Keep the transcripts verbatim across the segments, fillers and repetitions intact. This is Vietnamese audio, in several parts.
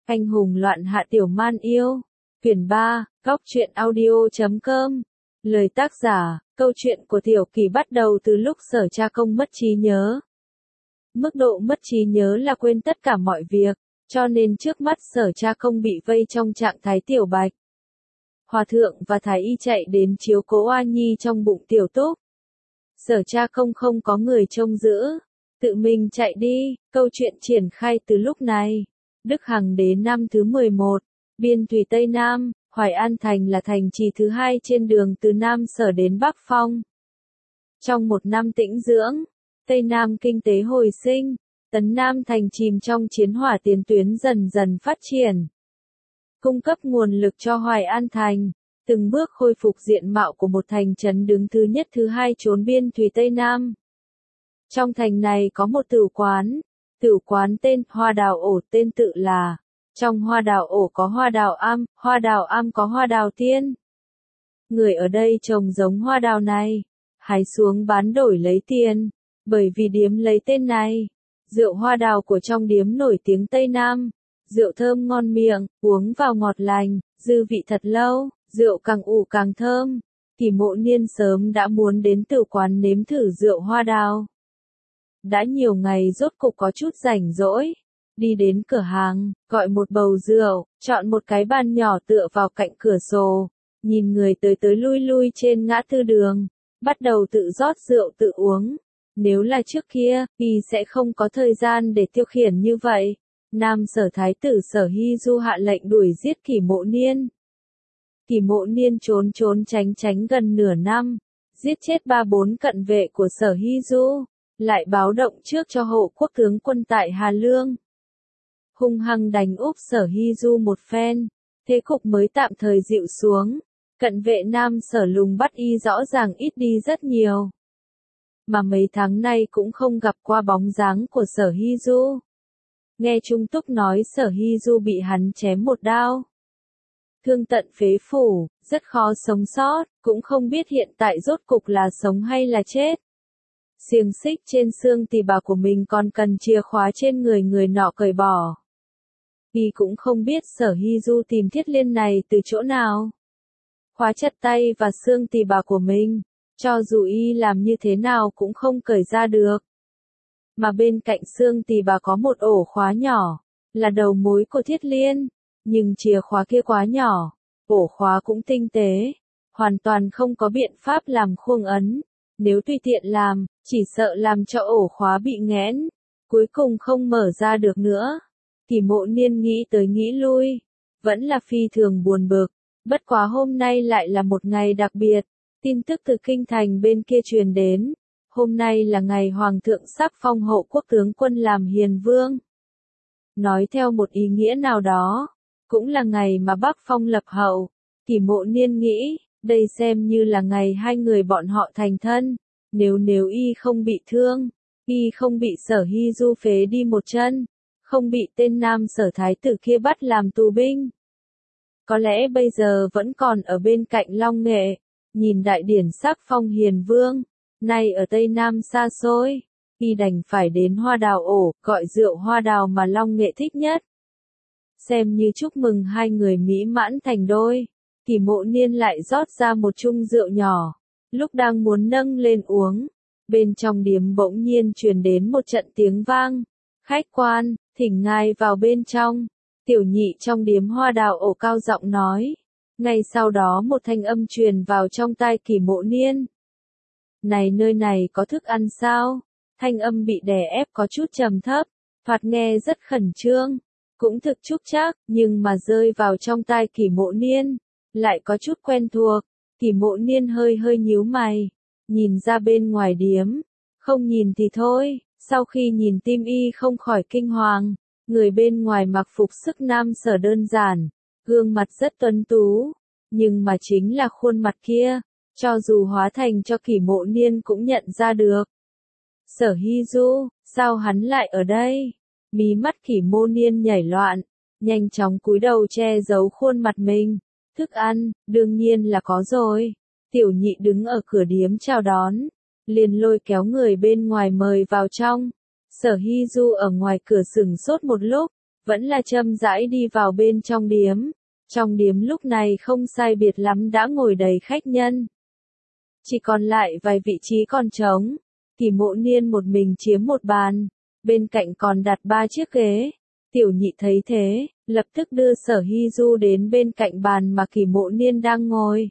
Anh hùng loạn hạ tiểu man yêu. Quyển ba, góc truyện audio chấm com. Lời tác giả, câu chuyện của Tiểu Kỳ bắt đầu từ lúc Sở Cha Công mất trí nhớ. Mức độ mất trí nhớ là quên tất cả mọi việc, cho nên trước mắt Sở Cha Công bị vây trong trạng thái tiểu bạch. Hòa thượng và thái y chạy đến chiếu cố oa nhi trong bụng tiểu túc. Sở Cha Công không có người trông giữ, tự mình chạy đi, câu chuyện triển khai từ lúc này. Đức Hằng Đế năm thứ mười một, biên thủy Tây Nam, Hoài An Thành là thành trì thứ hai trên đường từ Nam Sở đến Bắc Phong. Trong một năm tĩnh dưỡng, Tây Nam kinh tế hồi sinh, Tấn Nam thành chìm trong chiến hỏa tiền tuyến dần dần phát triển. Cung cấp nguồn lực cho Hoài An Thành, từng bước khôi phục diện mạo của một thành trấn đứng thứ nhất thứ hai chốn biên thủy Tây Nam. Trong thành này có một tử quán, tử quán tên Hoa Đào Ổ, tên tự là. Trong Hoa Đào Ổ có Hoa Đào Am, Hoa Đào Am có Hoa Đào Tiên. Người ở đây trồng giống hoa đào này, hái xuống bán đổi lấy tiền, bởi vì điếm lấy tên này. Rượu hoa đào của trong điếm nổi tiếng Tây Nam, rượu thơm ngon miệng, uống vào ngọt lành, dư vị thật lâu, rượu càng ủ càng thơm. Kỳ Mộ Niên sớm đã muốn đến tử quán nếm thử rượu hoa đào. Đã nhiều ngày rốt cục có chút rảnh rỗi, đi đến cửa hàng, gọi một bầu rượu, chọn một cái bàn nhỏ tựa vào cạnh cửa sổ, nhìn người tới tới lui lui trên ngã tư đường, bắt đầu tự rót rượu tự uống. Nếu là trước kia, y sẽ không có thời gian để tiêu khiển như vậy. Nam Sở Thái tử Sở Hy Du hạ lệnh đuổi giết Kỳ Mộ Niên. Kỳ Mộ Niên trốn trốn tránh tránh gần nửa năm, giết chết ba bốn cận vệ của Sở Hy Du, lại báo động trước cho hộ quốc tướng quân tại Hà Lương. Hung hăng đánh úp Sở Hy Du một phen, thế cục mới tạm thời dịu xuống, cận vệ Nam Sở lùng bắt y rõ ràng ít đi rất nhiều. Mà mấy tháng nay cũng không gặp qua bóng dáng của Sở Hy Du. Nghe Trung Túc nói Sở Hy Du bị hắn chém một đao, thương tận phế phủ, rất khó sống sót, cũng không biết hiện tại rốt cục là sống hay là chết. Xiềng xích trên xương tỳ bà của mình còn cần chìa khóa trên người người nọ cởi bỏ. Y cũng không biết Sở Hy Du tìm thiết liên này từ chỗ nào. Khóa chặt tay và xương tỳ bà của mình, cho dù y làm như thế nào cũng không cởi ra được. Mà bên cạnh xương tỳ bà có một ổ khóa nhỏ, là đầu mối của thiết liên, nhưng chìa khóa kia quá nhỏ, ổ khóa cũng tinh tế, hoàn toàn không có biện pháp làm khuông ấn. Nếu tùy tiện làm, chỉ sợ làm cho ổ khóa bị nghẽn, cuối cùng không mở ra được nữa. Kỳ Mộ Niên nghĩ tới nghĩ lui, vẫn là phi thường buồn bực, bất quá hôm nay lại là một ngày đặc biệt, tin tức từ kinh thành bên kia truyền đến, hôm nay là ngày Hoàng thượng sắc phong hộ quốc tướng quân làm hiền vương. Nói theo một ý nghĩa nào đó, cũng là ngày mà Bắc Phong lập hậu. Kỳ Mộ Niên nghĩ, đây xem như là ngày hai người bọn họ thành thân, nếu nếu y không bị thương, y không bị Sở Hy Du phế đi một chân, không bị tên Nam Sở Thái tử kia bắt làm tù binh, có lẽ bây giờ vẫn còn ở bên cạnh Long Nghệ, nhìn đại điển sắc phong hiền vương, nay ở Tây Nam xa xôi, y đành phải đến Hoa Đào Ổ, gọi rượu hoa đào mà Long Nghệ thích nhất. Xem như chúc mừng hai người mỹ mãn thành đôi. Kỳ Mộ Niên lại rót ra một chung rượu nhỏ, lúc đang muốn nâng lên uống, bên trong điếm bỗng nhiên truyền đến một trận tiếng vang. Khách quan, thỉnh ngài vào bên trong. Tiểu nhị trong điếm Hoa Đào Ổ cao giọng nói. Ngay sau đó một thanh âm truyền vào trong tai Kỳ Mộ Niên. Này, nơi này có thức ăn sao? Thanh âm bị đè ép có chút trầm thấp, thoạt nghe rất khẩn trương, cũng thực chúc chắc, nhưng mà rơi vào trong tai Kỳ Mộ Niên, lại có chút quen thuộc. Kỳ Mộ Niên hơi hơi nhíu mày, nhìn ra bên ngoài điếm, không nhìn thì thôi, sau khi nhìn tim y không khỏi kinh hoàng. Người bên ngoài mặc phục sức Nam Sở đơn giản, gương mặt rất tuấn tú, nhưng mà chính là khuôn mặt kia, cho dù hóa thành cho Kỳ Mộ Niên cũng nhận ra được. Sở Hy Du, sao hắn lại ở đây? Mí mắt Kỳ Mộ Niên nhảy loạn, nhanh chóng cúi đầu che giấu khuôn mặt mình. Thức ăn, đương nhiên là có rồi. Tiểu nhị đứng ở cửa điếm chào đón, liền lôi kéo người bên ngoài mời vào trong. Sở Hy Du ở ngoài cửa sừng sốt một lúc, vẫn là chậm rãi đi vào bên trong điếm. Trong điếm lúc này không sai biệt lắm đã ngồi đầy khách nhân. Chỉ còn lại vài vị trí còn trống. Kỳ Mộ Niên một mình chiếm một bàn, bên cạnh còn đặt ba chiếc ghế. Tiểu Nhị thấy thế, lập tức đưa Sở Hy Du đến bên cạnh bàn mà Kỳ Mộ Niên đang ngồi.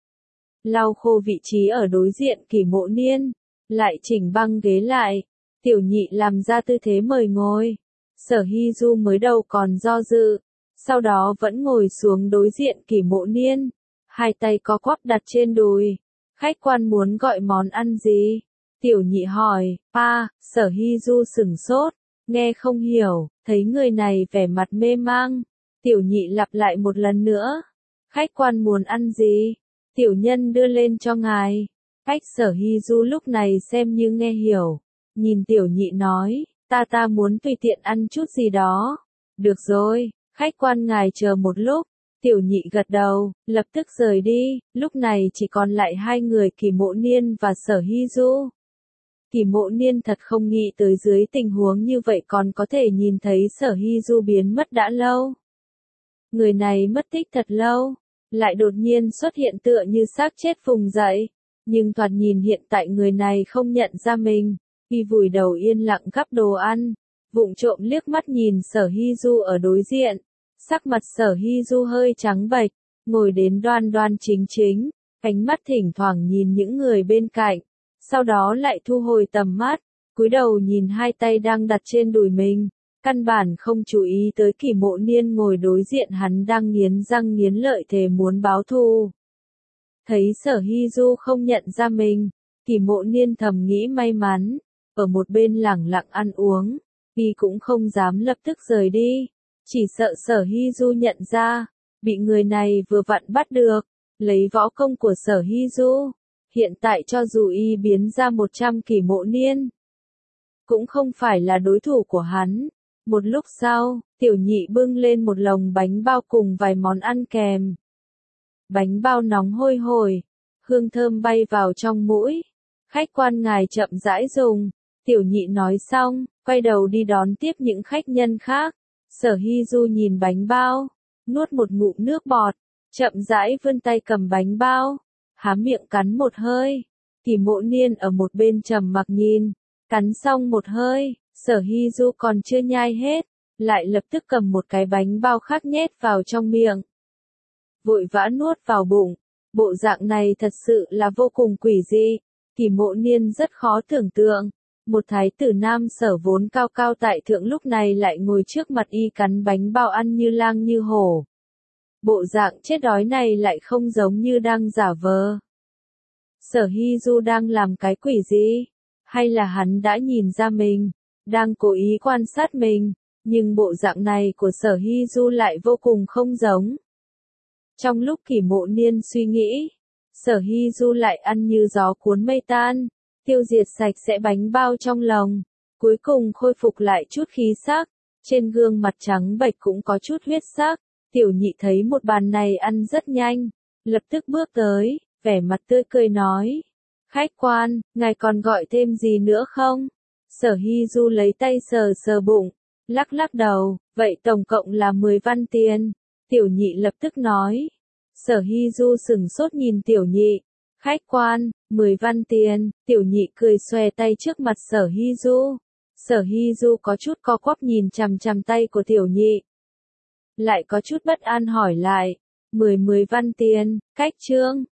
Lau khô vị trí ở đối diện Kỳ Mộ Niên, lại chỉnh băng ghế lại. Tiểu Nhị làm ra tư thế mời ngồi. Sở Hy Du mới đầu còn do dự, sau đó vẫn ngồi xuống đối diện Kỳ Mộ Niên, hai tay có quắp đặt trên đùi. Khách quan muốn gọi món ăn gì? Tiểu Nhị hỏi. À, Sở Hy Du sửng sốt, nghe không hiểu, thấy người này vẻ mặt mê mang. Tiểu Nhị lặp lại một lần nữa. Khách quan muốn ăn gì? Tiểu nhân đưa lên cho ngài. Khách Sở Hy Du lúc này xem như nghe hiểu, nhìn Tiểu Nhị nói, ta ta muốn tùy tiện ăn chút gì đó. Được rồi, khách quan ngài chờ một lúc. Tiểu Nhị gật đầu, lập tức rời đi. Lúc này chỉ còn lại hai người Kỳ Mộ Niên và Sở Hy Du. Kỳ Mộ Niên thật không nghĩ tới dưới tình huống như vậy còn có thể nhìn thấy Sở Hy Du biến mất đã lâu. Người này mất tích thật lâu, lại đột nhiên xuất hiện tựa như xác chết vùng dậy. Nhưng thoạt nhìn hiện tại người này không nhận ra mình, vì vùi đầu yên lặng gắp đồ ăn, vụng trộm liếc mắt nhìn Sở Hy Du ở đối diện. Sắc mặt Sở Hy Du hơi trắng bệch, ngồi đến đoan đoan chính chính, ánh mắt thỉnh thoảng nhìn những người bên cạnh, sau đó lại thu hồi tầm mắt, cúi đầu nhìn hai tay đang đặt trên đùi mình, căn bản không chú ý tới Kỳ Mộ Niên ngồi đối diện hắn đang nghiến răng nghiến lợi thề muốn báo thù. Thấy Sở Hy Du không nhận ra mình, Kỳ Mộ Niên thầm nghĩ may mắn, ở một bên lẳng lặng ăn uống, vì cũng không dám lập tức rời đi. Chỉ sợ Sở Hy Du nhận ra, bị người này vừa vặn bắt được, lấy võ công của Sở Hy Du. Hiện tại cho dù y biến ra một trăm Kỳ Mộ Niên, cũng không phải là đối thủ của hắn. Một lúc sau, Tiểu Nhị bưng lên một lồng bánh bao cùng vài món ăn kèm. Bánh bao nóng hôi hổi, hương thơm bay vào trong mũi. Khách quan ngài chậm rãi dùng. Tiểu Nhị nói xong, quay đầu đi đón tiếp những khách nhân khác. Sở Hy Du nhìn bánh bao, nuốt một ngụm nước bọt, chậm rãi vươn tay cầm bánh bao, há miệng cắn một hơi. Kỳ Mộ Niên ở một bên trầm mặc nhìn, cắn xong một hơi, Sở Hy Du còn chưa nhai hết, lại lập tức cầm một cái bánh bao khác nhét vào trong miệng. Vội vã nuốt vào bụng, bộ dạng này thật sự là vô cùng quỷ dị. Kỳ Mộ Niên rất khó tưởng tượng. Một thái tử nam Sở vốn cao cao tại thượng lúc này lại ngồi trước mặt y cắn bánh bao ăn như lang như hổ. Bộ dạng chết đói này lại không giống như đang giả vờ. Sở Hy Du đang làm cái quỷ gì? Hay là hắn đã nhìn ra mình, đang cố ý quan sát mình, nhưng bộ dạng này của Sở Hy Du lại vô cùng không giống. Trong lúc Kỳ Mộ Niên suy nghĩ, Sở Hy Du lại ăn như gió cuốn mây tan, tiêu diệt sạch sẽ bánh bao trong lòng, cuối cùng khôi phục lại chút khí sắc, trên gương mặt trắng bệch cũng có chút huyết sắc. Tiểu Nhị thấy một bàn này ăn rất nhanh, lập tức bước tới, vẻ mặt tươi cười nói, khách quan, ngài còn gọi thêm gì nữa không? Sở Hy Du lấy tay sờ sờ bụng, lắc lắc đầu, vậy tổng cộng là mười văn tiền. Tiểu Nhị lập tức nói. Sở Hy Du sửng sốt nhìn Tiểu Nhị. Khách quan, mười văn tiền. Tiểu Nhị cười xòe tay trước mặt Sở Hy Du. Sở Hy Du có chút co quắp nhìn chằm chằm tay của Tiểu Nhị, lại có chút bất an hỏi lại. Mười mười văn tiền, cách trương.